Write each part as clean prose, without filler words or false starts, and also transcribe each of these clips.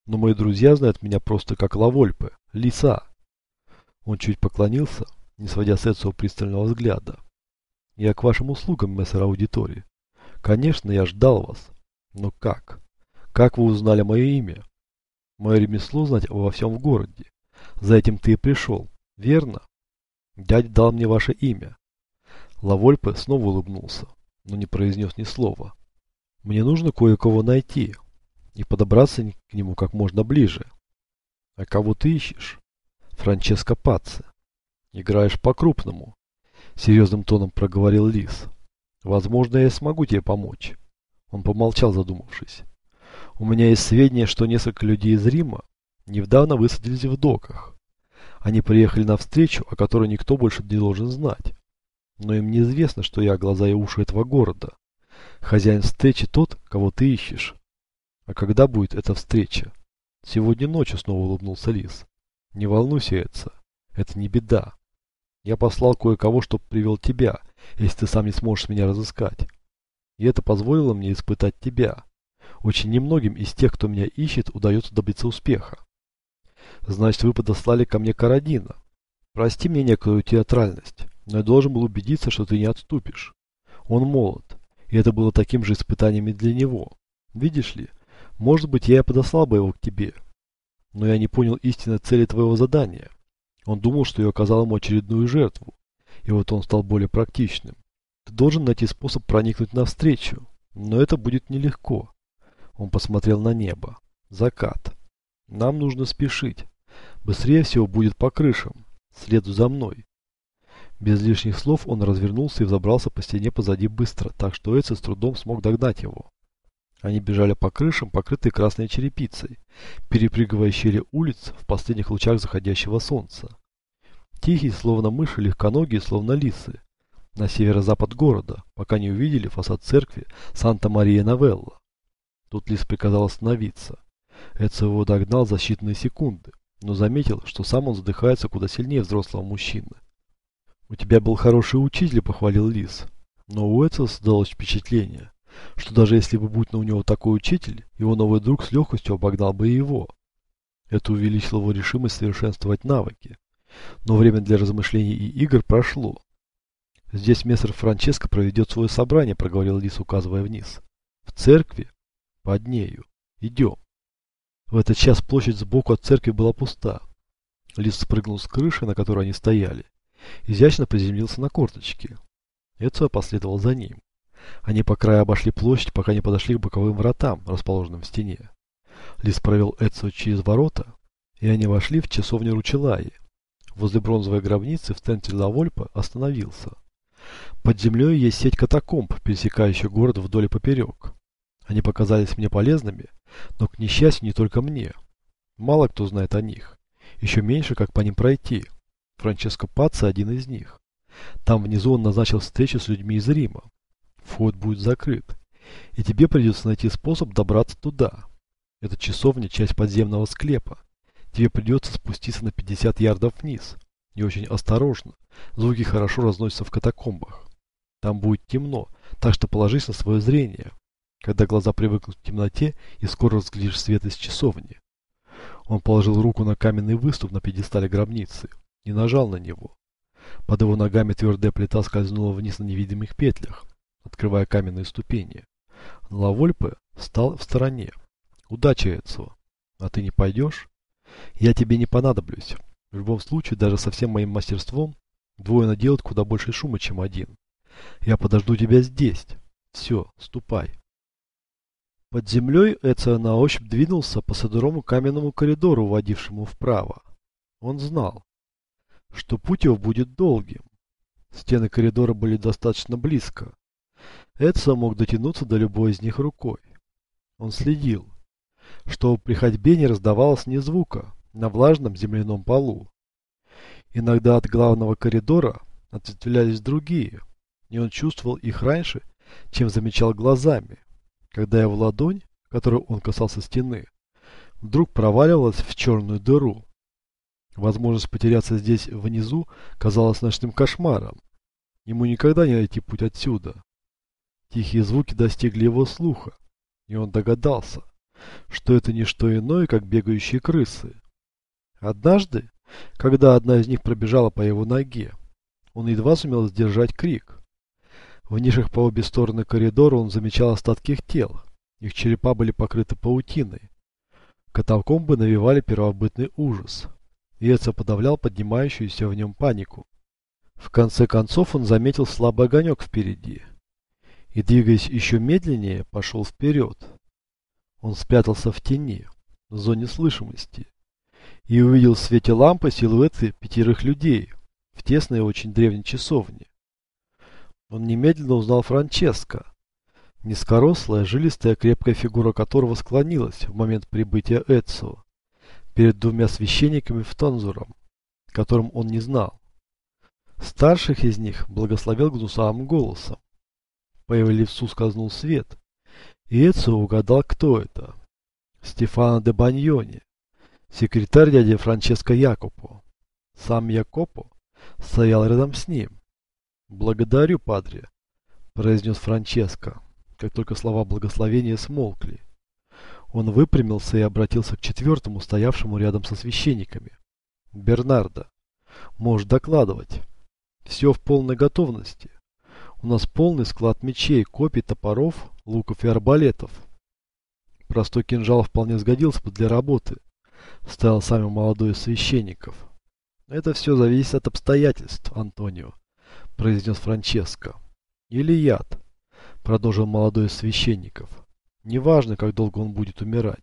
но мои друзья знают меня просто как Лавольпе, лиса. Он чуть поклонился, не сводя с Эцио пристального взгляда. Я к вашим услугам, мессер Аудитори. Конечно, я ждал вас. Но как? Как вы узнали мое имя? Мое ремесло знать обо всем в городе. За этим ты и пришел, верно? Дядя дал мне ваше имя. Лавольпе снова улыбнулся, но не произнес ни слова. Мне нужно кое-кого найти и подобраться к нему как можно ближе. А кого ты ищешь? Франческо Пацци. Играешь по-крупному, серьезным тоном проговорил Лис. Возможно, я смогу тебе помочь. Он помолчал, задумавшись. У меня есть сведения, что несколько людей из Рима недавно высадились в доках. Они приехали на встречу, о которой никто больше не должен знать. Но им неизвестно, что я глаза и уши этого города. Хозяин встречи тот, кого ты ищешь. А когда будет эта встреча? Сегодня ночью, снова улыбнулся Лис. Не волнуйся, Эдса. Это не беда. Я послал кое-кого, чтоб привел тебя, если ты сам не сможешь меня разыскать. И это позволило мне испытать тебя. Очень немногим из тех, кто меня ищет, удается добиться успеха. Значит, вы подослали ко мне Карадина. Прости мне некую театральность, но я должен был убедиться, что ты не отступишь. Он молод, и это было таким же испытанием и для него. Видишь ли, может быть, я и подослал бы его к тебе. Но я не понял истинной цели твоего задания. Он думал, что я оказал ему очередную жертву, и вот он стал более практичным. Ты должен найти способ проникнуть навстречу, но это будет нелегко. Он посмотрел на небо. Закат. Нам нужно спешить. Быстрее всего будет по крышам. Следуй за мной. Без лишних слов он развернулся и взобрался по стене позади быстро, так что Эци с трудом смог догнать его. Они бежали по крышам, покрытые красной черепицей, перепрыгивая щели улиц в последних лучах заходящего солнца. Тихие, словно мыши, легконогие, словно лисы, на северо-запад города, пока не увидели фасад церкви Санта-Мария-Новелла. Тут Лис приказал остановиться. Эцио его догнал за считанные секунды, но заметил, что сам он задыхается куда сильнее взрослого мужчины. «У тебя был хороший учитель», — похвалил Лис. Но у Эцио создалось впечатление, что даже если бы будь у него такой учитель, его новый друг с легкостью обогнал бы и его. Это увеличило его решимость совершенствовать навыки. Но время для размышлений и игр прошло. «Здесь мессер Франческо проведет свое собрание», — проговорил Лис, указывая вниз. «В церкви? Под нею. Идем». В этот час площадь сбоку от церкви была пуста. Лис спрыгнул с крыши, на которой они стояли, изящно приземлился на корточки. Эцио последовал за ним. Они по краю обошли площадь, пока не подошли к боковым вратам, расположенным в стене. Лис провел Эцио через ворота, и они вошли в часовню Ручелаи. Возле бронзовой гробницы в центре Лавольпа остановился. Под землей есть сеть катакомб, пересекающих город вдоль и поперек. Они показались мне полезными, но, к несчастью, не только мне. Мало кто знает о них. Еще меньше, как по ним пройти. Франческо Пацци один из них. Там внизу он назначил встречу с людьми из Рима. Вход будет закрыт, и тебе придется найти способ добраться туда. Эта часовня – часть подземного склепа. Тебе придется спуститься на 50 ярдов вниз. И очень осторожно. Звуки хорошо разносятся в катакомбах. Там будет темно, так что положись на свое зрение, когда глаза привыкнут к темноте и скоро разглядишь свет из часовни. Он положил руку на каменный выступ на пьедестале гробницы и нажал на него. Под его ногами твердая плита скользнула вниз на невидимых петлях, открывая каменные ступени. Лавольпе встал в стороне. «Удачи, Эцио. А ты не пойдешь? Я тебе не понадоблюсь. В любом случае, даже со всем моим мастерством, двое наделают куда больше шума, чем один. Я подожду тебя здесь. Все, ступай». Под землей Эцио на ощупь двинулся по сырому каменному коридору, уводившему вправо. Он знал, что путь его будет долгим. Стены коридора были достаточно близко. Эцио мог дотянуться до любой из них рукой. Он следил, чтобы при ходьбе не раздавалось ни звука на влажном земляном полу. Иногда от главного коридора ответвлялись другие, и он чувствовал их раньше, чем замечал глазами, когда его ладонь, которой он касался стены, вдруг проваливалась в черную дыру. Возможность потеряться здесь внизу казалась ночным кошмаром. Ему никогда не найти путь отсюда. Тихие звуки достигли его слуха, и он догадался, что это не что иное, как бегающие крысы. Однажды, когда одна из них пробежала по его ноге, он едва сумел сдержать крик. В нишах по обе стороны коридора он замечал остатки их тел. Их черепа были покрыты паутиной. Катакомбы навевали первобытный ужас. И это подавлял поднимающуюся в нем панику. В конце концов он заметил слабый огонек впереди. И, двигаясь еще медленнее, пошел вперед. Он спрятался в тени, в зоне слышимости, и увидел в свете лампы силуэты 5 людей в тесной и очень древней часовне. Он немедленно узнал Франческо, низкорослая, жилистая, крепкая фигура которого склонилась в момент прибытия Эцио перед 2 священниками в танзуром, которым он не знал. Старших из них благословил гнусавым голосом. По его лицу скользнул свет, и Эцио угадал, кто это. Стефано де Баньони, секретарь дяди Франческо Якопо. Сам Якопо стоял рядом с ним. «Благодарю, падре», — произнес Франческо, как только слова благословения смолкли. Он выпрямился и обратился к 4-му, стоявшему рядом со священниками. «Бернардо, можешь докладывать. Все в полной готовности. У нас полный склад мечей, копий, топоров, луков и арбалетов. Простой кинжал вполне сгодился бы для работы», — вставил самый молодой из священников. «Это все зависит от обстоятельств, Антонио», — произнес Франческо. «Или яд», — продолжил молодой из священников. «Неважно, как долго он будет умирать.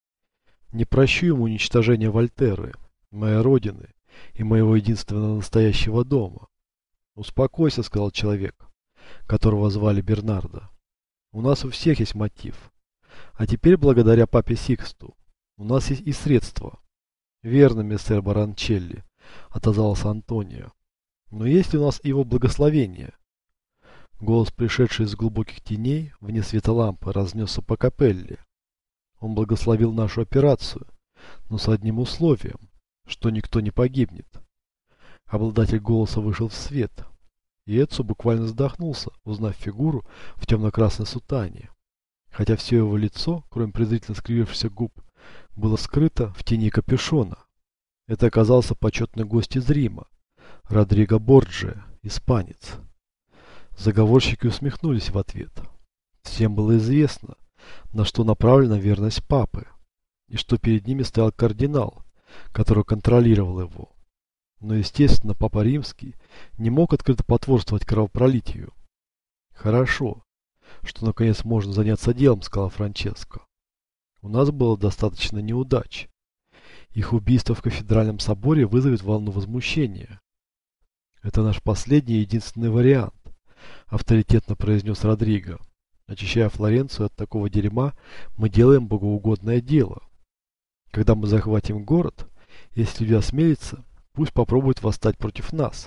Не прощу ему уничтожения Вольтеры, моей родины и моего единственного настоящего дома». «Успокойся», — сказал человек, которого звали Бернардо. «У нас у всех есть мотив. А теперь, благодаря папе Сиксту, у нас есть и средства». «Верно, мистер Баранчелли», — отозвался Антонио. «Но есть ли у нас его благословение?» Голос, пришедший из глубоких теней, вне света лампы, разнесся по капелле. «Он благословил нашу операцию, но с одним условием, что никто не погибнет». Обладатель голоса вышел в свет, и Эдсо буквально задохнулся, узнав фигуру в темно-красной сутане. Хотя все его лицо, кроме презрительно скривившихся губ, было скрыто в тени капюшона. Это оказался почетный гость из Рима, Родриго Борджиа, испанец. Заговорщики усмехнулись в ответ. Всем было известно, на что направлена верность папы, и что перед ними стоял кардинал, который контролировал его. Но, естественно, папа Римский не мог открыто потворствовать кровопролитию. «Хорошо, что наконец можно заняться делом», — сказал Франческо. «У нас было достаточно неудач. Их убийство в кафедральном соборе вызовет волну возмущения». «Это наш последний и единственный вариант», — авторитетно произнес Родриго. «Очищая Флоренцию от такого дерьма, мы делаем богоугодное дело. Когда мы захватим город, если люди осмелятся, пусть попробуют восстать против нас.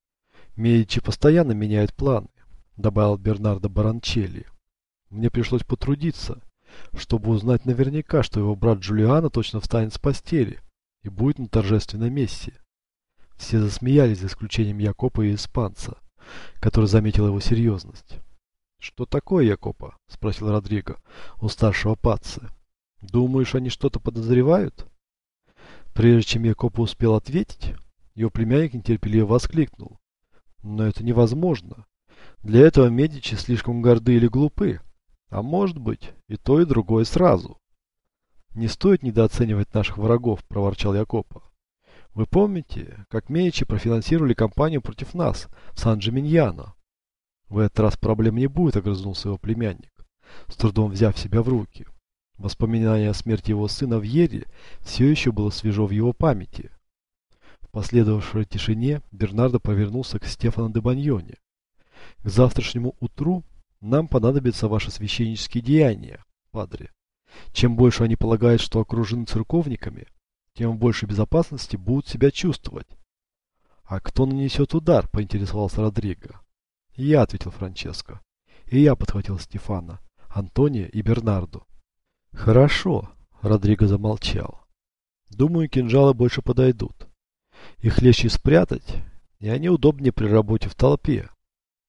Медичи постоянно меняют планы», — добавил Бернардо Баранчелли. «Мне пришлось потрудиться, чтобы узнать наверняка, что его брат Джулиано точно встанет с постели и будет на торжественной мессе». Все засмеялись, за исключением Якопа и испанца, который заметил его серьезность. «Что такое, Якопа?» — спросил Родриго у старшего пацци. «Думаешь, они что-то подозревают?» Прежде чем Якопа успел ответить, его племянник нетерпеливо воскликнул. «Но это невозможно. Для этого Медичи слишком горды или глупы. А может быть, и то, и другое сразу». «Не стоит недооценивать наших врагов», — проворчал Якопа. «Вы помните, как Медичи профинансировали кампанию против нас в Сан-Джиминьяно?» «В этот раз проблем не будет», — огрызнулся его племянник, с трудом взяв себя в руки. Воспоминание о смерти его сына в Йере все еще было свежо в его памяти. В последовавшей тишине Бернардо повернулся к Стефано де Баньоне. «К завтрашнему утру нам понадобятся ваши священнические деяния, падре. Чем больше они полагают, что окружены церковниками, тем в большей безопасности будут себя чувствовать». «А кто нанесет удар?» — поинтересовался Родриго. «Я», — ответил Франческо. «И я», — подхватил Стефано, Антонио и Бернардо. «Хорошо», — Родриго замолчал. «Думаю, кинжалы больше подойдут. Их легче спрятать, и они удобнее при работе в толпе».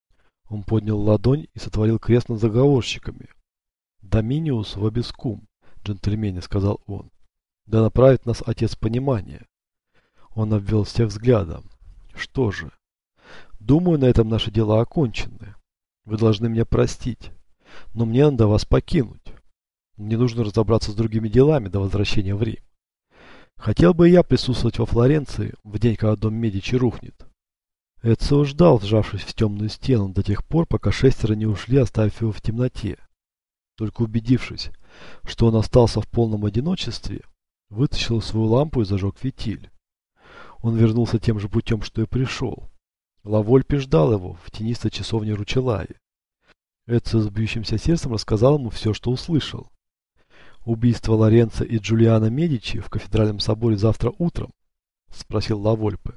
Он поднял ладонь и сотворил крест над заговорщиками. «Доминиус вобискум», джентльмены, сказал он. Да направит нас Отец понимания. Он обвел всех взглядом. Что же? Думаю, на этом наши дела окончены. Вы должны меня простить, но мне надо вас покинуть. Мне нужно разобраться с другими делами до возвращения в Рим. Хотел бы и я присутствовать во Флоренции в день, когда дом Медичи рухнет. Эцио ждал, вжавшись в темную стену, до тех пор, пока шестеро не ушли, оставив его в темноте. Только убедившись, что он остался в полном одиночестве, вытащил свою лампу и зажег фитиль. Он вернулся тем же путем, что и пришел. Лавольпе ждал его в тенистой часовне Ручелаи. Эцио с бьющимся сердцем рассказал ему все, что услышал. «Убийство Лоренцо и Джулиано Медичи в кафедральном соборе завтра утром?» – спросил Лавольпе.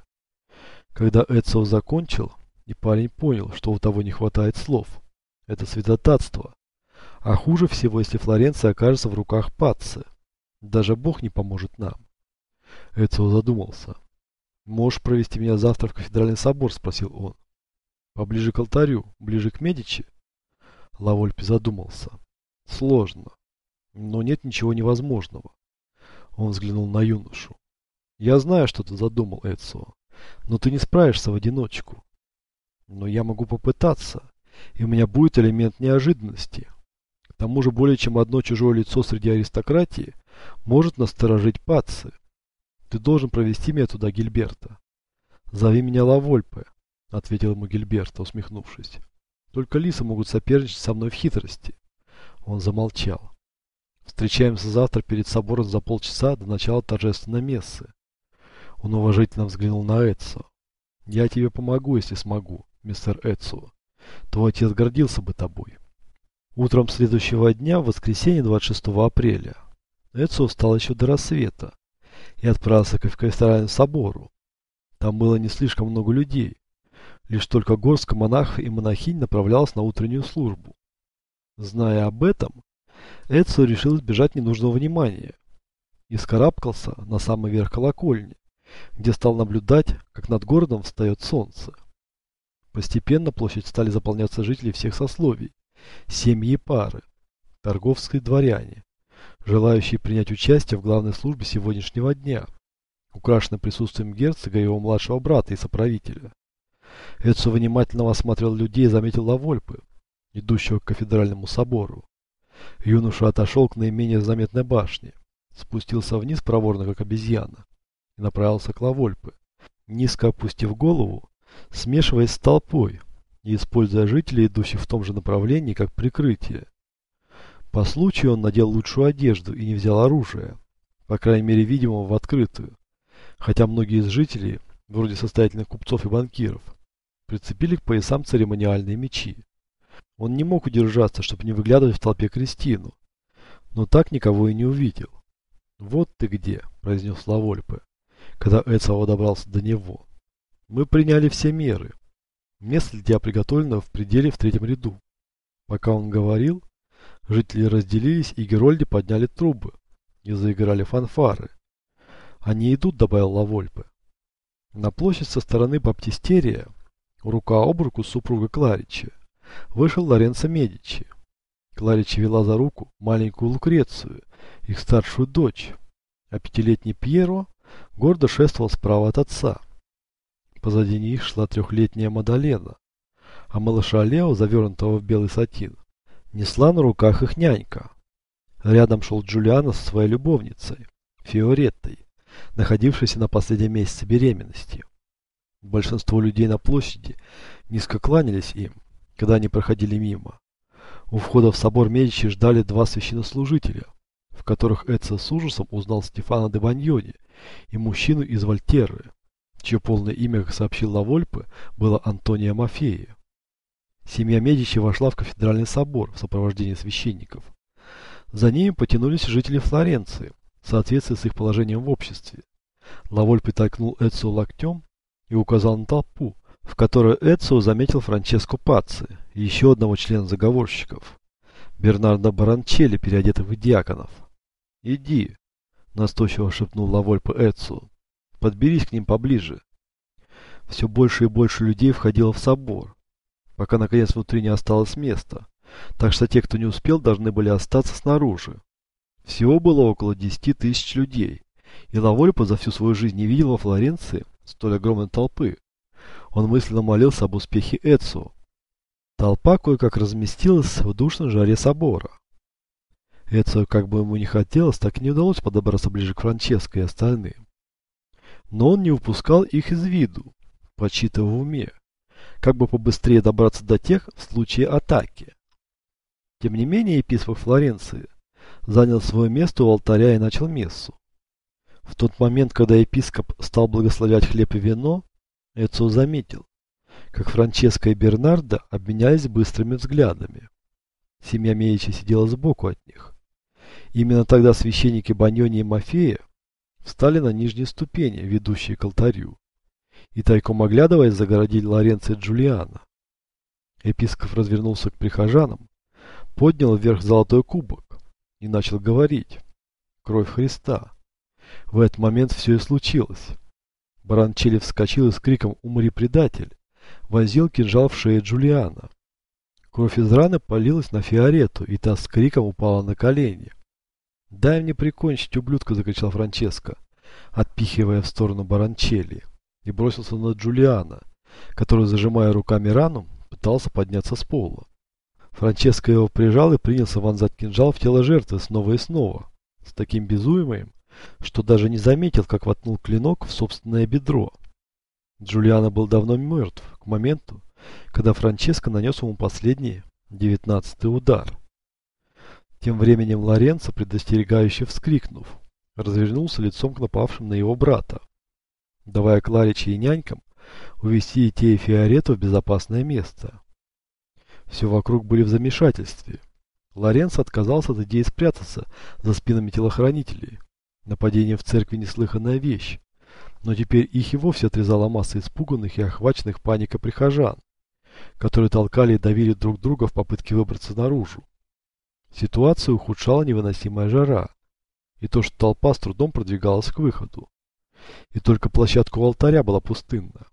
Когда Эцио закончил, и парень понял, что у того не хватает слов. Это святотатство. А хуже всего, если Флоренция окажется в руках Пацци. Даже Бог не поможет нам. Эцио задумался. «Можешь провести меня завтра в кафедральный собор?» – спросил он. «Поближе к алтарю, ближе к Медичи?» Лавольпе задумался. «Сложно. Но нет ничего невозможного». Он взглянул на юношу. «Я знаю, что ты задумал, Эцио, но ты не справишься в одиночку. Но я могу попытаться, и у меня будет элемент неожиданности. К тому же более чем одно чужое лицо среди аристократии может насторожить Пацци. Ты должен провести меня туда, Гильберто». «Зови меня Лавольпе», — ответил ему Гильберто, усмехнувшись. «Только лисы могут соперничать со мной в хитрости». Он замолчал. «Встречаемся завтра перед собором за полчаса до начала торжественной мессы». Он уважительно взглянул на Эцио. «Я тебе помогу, если смогу, мистер Эцио. Твой отец гордился бы тобой». Утром следующего дня, в воскресенье 26 апреля, Эцио встал еще до рассвета и отправился к кафедральному собору. Там было не слишком много людей. Лишь только горстка монахов и монахинь направлялась на утреннюю службу. Зная об этом, Эцио решил избежать ненужного внимания и вскарабкался на самый верх колокольни, где стал наблюдать, как над городом встает солнце. Постепенно площадь стали заполняться жители всех сословий, семьи и пары, торговцы и дворяне, желающие принять участие в главной службе сегодняшнего дня, украшенной присутствием герцога и его младшего брата и соправителя. Эцио внимательно осмотрел людей и заметил Лавольпе, идущего к кафедральному собору. Юноша отошел к наименее заметной башне, спустился вниз проворно, как обезьяна, и направился к Лавольпе, низко опустив голову, смешиваясь с толпой и используя жителей, идущих в том же направлении, как прикрытие. По случаю он надел лучшую одежду и не взял оружия, по крайней мере видимого в открытую, хотя многие из жителей, вроде состоятельных купцов и банкиров, прицепили к поясам церемониальные мечи. Он не мог удержаться, чтобы не выглядывать в толпе Кристину, но так никого и не увидел. «Вот ты где», — произнес Лавольпе, когда Эцио добрался до него. «Мы приняли все меры. Место для тебя приготовлено в пределе в третьем ряду». Пока он говорил, жители разделились, и герольды подняли трубы и заиграли фанфары. «Они идут», — добавил Лавольпе. На площадь со стороны Баптистерия, рука об руку с супругой Кларичи, вышел Лоренцо Медичи. Кларичи вела за руку маленькую Лукрецию, их старшую дочь, а пятилетний Пьеро гордо шествовал справа от отца. Позади них шла трехлетняя Мадалена, а малыша Лео, завернутого в белый сатин, несла на руках их нянька. Рядом шел Джулиано со своей любовницей, Фиореттой, находившейся на последнем месяце беременности. Большинство людей на площади низко кланялись им, когда они проходили мимо. У входа в собор Медичи ждали два священнослужителя, в которых Эцио с ужасом узнал Стефано де Баньони и мужчину из Вольтерры, чье полное имя, как сообщил Лавольпе, было Антонио Мафеи. Семья Медичи вошла в кафедральный собор в сопровождении священников. За ними потянулись жители Флоренции, в соответствии с их положением в обществе. Лавольпе толкнул Эцио локтем и указал на толпу, в которой Эцио заметил Франческо Пацци и еще одного члена заговорщиков, Бернардо Баранчелли, переодетых в диаконов. «Иди», — настойчиво шепнул Лавольпе Эцио, — «подберись к ним поближе». Все больше и больше людей входило в собор, пока наконец внутри не осталось места, так что те, кто не успел, должны были остаться снаружи. Всего было около 10 тысяч людей, и Лавольпо за всю свою жизнь не видел во Флоренции столь огромной толпы. Он мысленно молился об успехе Эцио. Толпа кое-как разместилась в душной жаре собора. Эцио, как бы ему ни хотелось, так и не удалось подобраться ближе к Франческо и остальным. Но он не упускал их из виду, подсчитывая в уме, как бы побыстрее добраться до тех в случае атаки. Тем не менее, епископ Флоренции занял свое место у алтаря и начал мессу. В тот момент, когда епископ стал благословлять хлеб и вино, Эцио заметил, как Франческо и Бернардо обменялись быстрыми взглядами. Семья Медичи сидела сбоку от них. Именно тогда священники Баньони и Мафея встали на нижние ступени, ведущие к алтарю, и тайком оглядываясь, загородили Лоренцо и Джулиано. Епископ развернулся к прихожанам, поднял вверх золотой кубок и начал говорить: «Кровь Христа». В этот момент все и случилось. Баранчелли вскочил и с криком «Умри, предатель!» вонзил кинжал в шею Джулиано. Кровь из раны полилась на Фиорету, и та с криком упала на колени. «Дай мне прикончить, ублюдка!» — закричал Франческо, отпихивая в сторону Баранчелли, и бросился на Джулиано, который, зажимая руками рану, пытался подняться с пола. Франческо его прижал и принялся вонзать кинжал в тело жертвы снова и снова, с таким безумием, что даже не заметил, как воткнул клинок в собственное бедро. Джулиано был давно мертв к моменту, когда Франческо нанес ему последний, 19-й удар. Тем временем Лоренцо, предостерегающе вскрикнув, развернулся лицом к напавшим на его брата, давая Клариче и нянькам увести детей Фиоретто в безопасное место. Все вокруг были в замешательстве. Лоренцо отказался от идеи спрятаться за спинами телохранителей. Нападение в церкви неслыханная вещь, но теперь их и вовсе отрезала масса испуганных и охваченных паникой прихожан, которые толкали и давили друг друга в попытке выбраться наружу. Ситуацию ухудшала невыносимая жара, и то, что толпа с трудом продвигалась к выходу. И только площадка у алтаря была пустынна.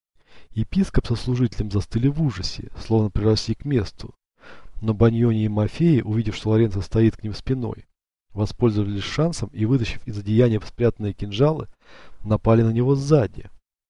Епископ со служителем застыли в ужасе, словно приросли к месту, но Баньони и Мафеи, увидев, что Лоренцо стоит к ним спиной, воспользовались шансом и, вытащив из одеяния спрятанные кинжалы, напали на него сзади.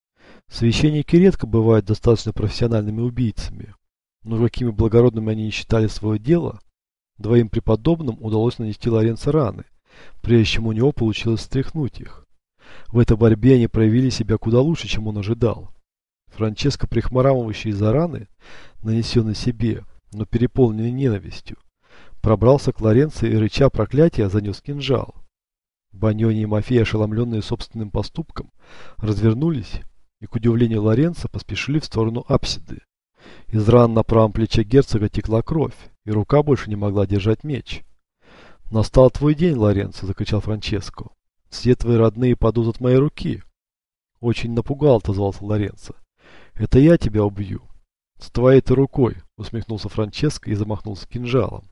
Священники редко бывают достаточно профессиональными убийцами, но какими благородными они не считали свое дело, двоим преподобным удалось нанести Лоренцо раны, прежде чем у него получилось стряхнуть их. В этой борьбе они проявили себя куда лучше, чем он ожидал. Франческо, прихрамывающий из-за раны, нанесенной себе, но переполненный ненавистью, пробрался к Лоренцо и, рыча проклятия, занес кинжал. Баньони и Мафея, ошеломленные собственным поступком, развернулись и, к удивлению Лоренцо, поспешили в сторону апсиды. Из ран на правом плече герцога текла кровь, и рука больше не могла держать меч. «Настал твой день, Лоренцо!» — закричал Франческо. «Все твои родные падут от моей руки!» «Очень напугал», — отозвался Лоренцо. «Это я тебя убью». «С твоей-то рукой», — усмехнулся Франческо и замахнулся кинжалом.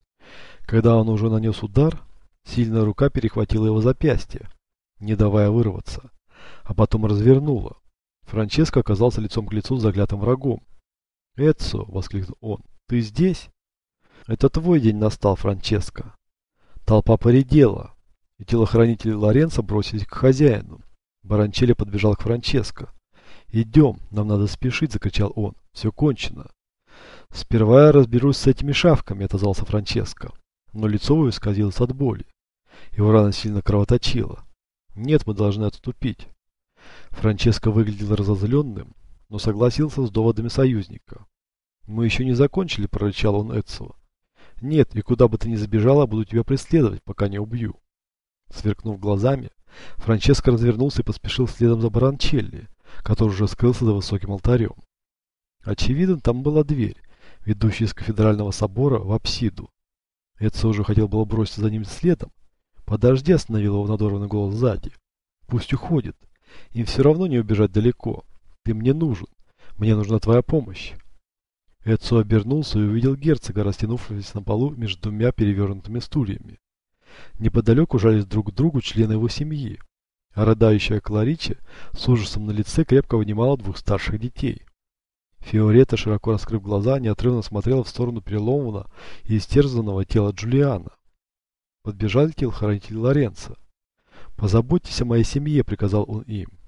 Когда он уже нанес удар, сильная рука перехватила его запястье, не давая вырваться, а потом развернула. Франческо оказался лицом к лицу с заклятым врагом. «Эцио!» — воскликнул он. «Ты здесь?» «Это твой день настал, Франческо». Толпа поредела, и телохранители Лоренцо бросились к хозяину. Баранчелли подбежал к Франческо. «Идем, нам надо спешить!» — закричал он. «Все кончено!» «Сперва я разберусь с этими шавками», — отозвался Франческо. Но лицо его исказилось от боли. Его рана сильно кровоточила. «Нет, мы должны отступить». Франческо выглядел разозленным, но согласился с доводами союзника. «Мы еще не закончили», — прорычал он Эцио. «Нет, и куда бы ты ни забежала, буду тебя преследовать, пока не убью». Сверкнув глазами, Франческо развернулся и поспешил следом за Баранчелли, который уже скрылся за высоким алтарем. Очевидно, там была дверь, ведущая из кафедрального собора в апсиду. Эцио уже хотел было броситься за ним следом. «Подожди», — остановил его надорванный голос сзади. «Пусть уходит. Им все равно не убежать далеко. Ты мне нужен. Мне нужна твоя помощь». Эцио обернулся и увидел герцога, растянувшегося на полу между двумя перевернутыми стульями. Неподалеку жались друг к другу члены его семьи, а рыдающая Клариче с ужасом на лице крепко обнимала двух старших детей. Фиоретта, широко раскрыв глаза, неотрывно смотрела в сторону переломанного и истерзанного тела Джулиано. Подбежали телохранители Лоренцо. «Позаботьтесь о моей семье», — приказал он им.